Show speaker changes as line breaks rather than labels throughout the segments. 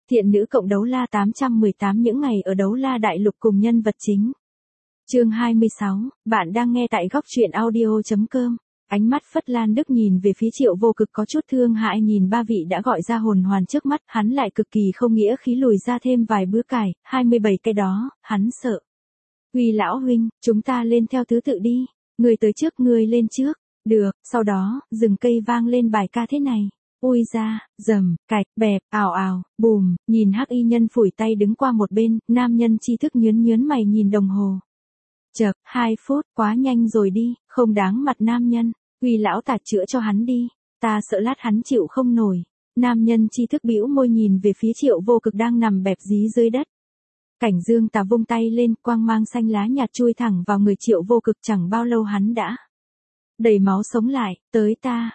Thiện nữ cộng đấu la 818 những ngày ở đấu la đại lục cùng nhân vật chính. Chương 26, bạn đang nghe tại góc truyện audio.com. Ánh mắt Phất Lan Đức nhìn về phía Triệu Vô Cực có chút thương hại nhìn ba vị đã gọi ra hồn hoàn trước mắt, hắn lại cực kỳ không nghĩa khí lùi ra thêm vài bữa cải, 27 cái đó, hắn sợ. Uy lão huynh, chúng ta lên theo thứ tự đi, người tới trước người lên trước, được, sau đó, rừng cây vang lên bài ca thế này. Ui ra, rầm, cạch, bẹp, ào ào, bùm, nhìn hắc y nhân phủi tay đứng qua một bên, nam nhân tri thức nhớn nhớn mày nhìn đồng hồ. Chậc, 2 phút, quá nhanh rồi đi, không đáng mặt nam nhân, Uy lão tạt chữa cho hắn đi, ta sợ lát hắn chịu không nổi. Nam nhân tri thức bĩu môi nhìn về phía Triệu Vô Cực đang nằm bẹp dí dưới đất. Cảnh Dương Tà vung tay lên, quang mang xanh lá nhạt chui thẳng vào người Triệu Vô Cực, chẳng bao lâu hắn đã đầy máu sống lại, tới ta,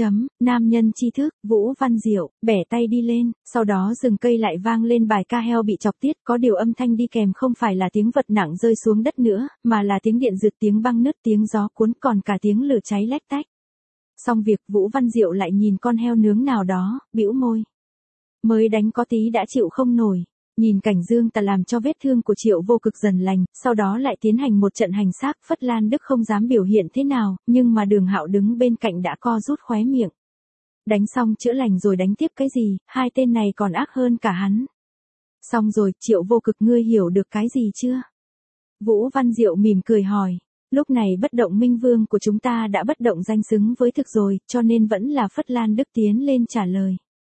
nam nhân tri thức, Vũ Văn Diệu, bẻ tay đi lên, sau đó rừng cây lại vang lên bài ca heo bị chọc tiết, có điều âm thanh đi kèm không phải là tiếng vật nặng rơi xuống đất nữa, mà là tiếng điện giật, tiếng băng nứt, tiếng gió cuốn, còn cả tiếng lửa cháy lách tách. Xong việc, Vũ Văn Diệu lại nhìn con heo nướng nào đó, bĩu môi. Mới đánh có tí đã chịu không nổi. Nhìn Cảnh Dương Tà làm cho vết thương của Triệu Vô Cực dần lành, sau đó lại tiến hành một trận hành xác, Phất Lan Đức không dám biểu hiện thế nào, nhưng mà Đường Hạo đứng bên cạnh đã co rút khóe miệng. Đánh xong chữa lành rồi đánh tiếp cái gì, hai tên này còn ác hơn cả hắn. Xong rồi, Triệu Vô Cực ngươi hiểu được cái gì chưa? Vũ Văn Diệu mỉm cười hỏi, lúc này bất động minh vương của chúng ta đã bất động danh xứng với thực rồi, cho nên vẫn là Phất Lan Đức tiến lên trả lời.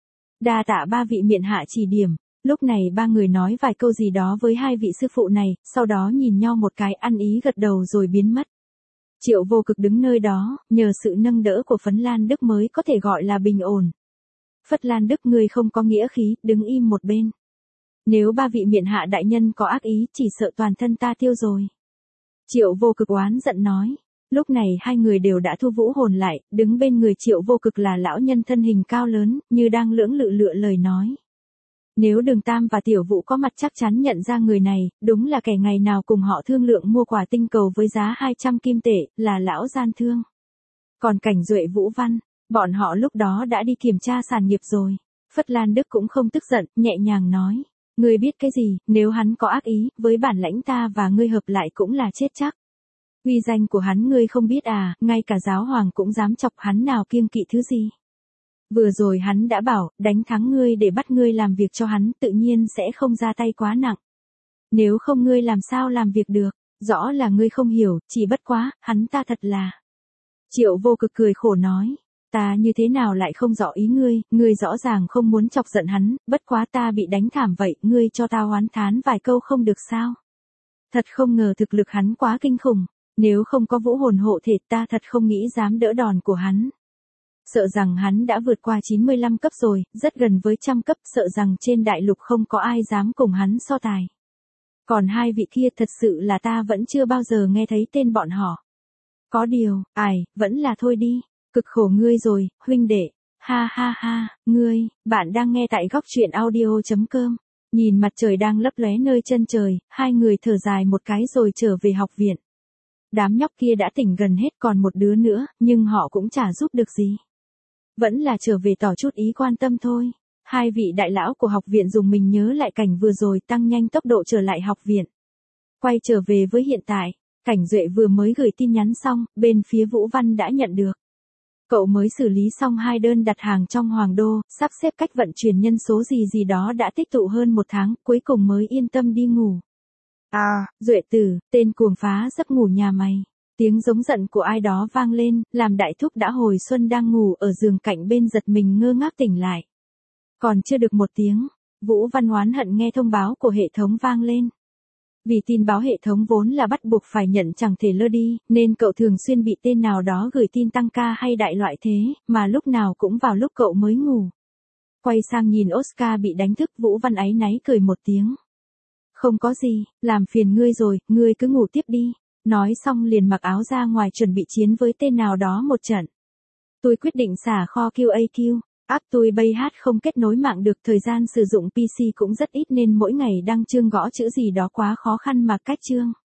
Đa tạ ba vị miện hạ chỉ điểm. Lúc này ba người nói vài câu gì đó với hai vị sư phụ này, sau đó nhìn nhau một cái ăn ý gật đầu rồi biến mất. Triệu Vô Cực đứng nơi đó, nhờ sự nâng đỡ của Phấn Lan Đức mới có thể gọi là bình ổn. Phất Lan Đức ngươi không có nghĩa khí, đứng im một bên. Nếu ba vị miện hạ đại nhân có ác ý, chỉ sợ toàn thân ta tiêu rồi. Triệu Vô Cực oán giận nói. Lúc này hai người đều đã thu vũ hồn lại, đứng bên người Triệu Vô Cực là lão nhân thân hình cao lớn, như đang lưỡng lự lựa lời nói. Nếu Đường Tam và Tiểu Vũ có mặt chắc chắn nhận ra người này, đúng là kẻ ngày nào cùng họ thương lượng mua quả tinh cầu với giá 200 kim tệ, là lão gian thương. Còn Cảnh Duệ Vũ Văn, bọn họ lúc đó đã đi kiểm tra sản nghiệp rồi. Phất Lan Đức cũng không tức giận, nhẹ nhàng nói. Ngươi biết cái gì, nếu hắn có ác ý, với bản lãnh ta và ngươi hợp lại cũng là chết chắc. Uy danh của hắn ngươi không biết à, ngay cả giáo hoàng cũng dám chọc hắn nào kiêng kỵ thứ gì. Vừa rồi hắn đã bảo, đánh thắng ngươi để bắt ngươi làm việc cho hắn, tự nhiên sẽ không ra tay quá nặng. Nếu không ngươi làm sao làm việc được, rõ là ngươi không hiểu, chỉ bất quá, hắn ta thật là. Triệu Vô Cực cười khổ nói, ta như thế nào lại không rõ ý ngươi rõ ràng không muốn chọc giận hắn, bất quá ta bị đánh thảm vậy, ngươi cho ta oán thán vài câu không được sao. Thật không ngờ thực lực hắn quá kinh khủng, nếu không có vũ hồn hộ thể ta thật không nghĩ dám đỡ đòn của hắn. Sợ rằng hắn đã vượt qua 95 cấp rồi, rất gần với 100 cấp, sợ rằng trên đại lục không có ai dám cùng hắn so tài. Còn hai vị kia thật sự là ta vẫn chưa bao giờ nghe thấy tên bọn họ. Có điều, vẫn là thôi đi, cực khổ ngươi rồi, huynh đệ. Ha ha ha, bạn đang nghe tại góc truyện audio.com. Nhìn mặt trời đang lấp lóe nơi chân trời, hai người thở dài một cái rồi trở về học viện. Đám nhóc kia đã tỉnh gần hết, còn một đứa nữa, nhưng họ cũng chả giúp được gì. Vẫn là trở về tỏ chút ý quan tâm thôi. Hai vị đại lão của học viện dùng mình nhớ lại cảnh vừa rồi, tăng nhanh tốc độ trở lại học viện. Quay trở về với hiện tại, Cảnh Duệ vừa mới gửi tin nhắn xong, bên phía Vũ Văn đã nhận được. Cậu mới xử lý xong 2 đơn đặt hàng trong Hoàng Đô, sắp xếp cách vận chuyển nhân số gì đó đã tích tụ hơn 1 tháng, cuối cùng mới yên tâm đi ngủ. Duệ tử, tên cuồng phá giấc ngủ nhà mày. Tiếng giống giận của ai đó vang lên, làm đại thúc đã hồi xuân đang ngủ ở giường cạnh bên giật mình ngơ ngác tỉnh lại. Còn chưa được 1 tiếng, Vũ Văn oán hận nghe thông báo của hệ thống vang lên. Vì tin báo hệ thống vốn là bắt buộc phải nhận chẳng thể lơ đi, nên cậu thường xuyên bị tên nào đó gửi tin tăng ca hay đại loại thế, mà lúc nào cũng vào lúc cậu mới ngủ. Quay sang nhìn Oscar bị đánh thức, Vũ Văn áy náy cười một tiếng. Không có gì, làm phiền ngươi rồi, ngươi cứ ngủ tiếp đi. Nói xong liền mặc áo ra ngoài chuẩn bị chiến với tên nào đó một trận. Tôi quyết định xả kho QAQ. Tôi bay hát không kết nối mạng được, thời gian sử dụng PC cũng rất ít nên mỗi ngày đăng chương gõ chữ gì đó quá khó khăn mà cách chương.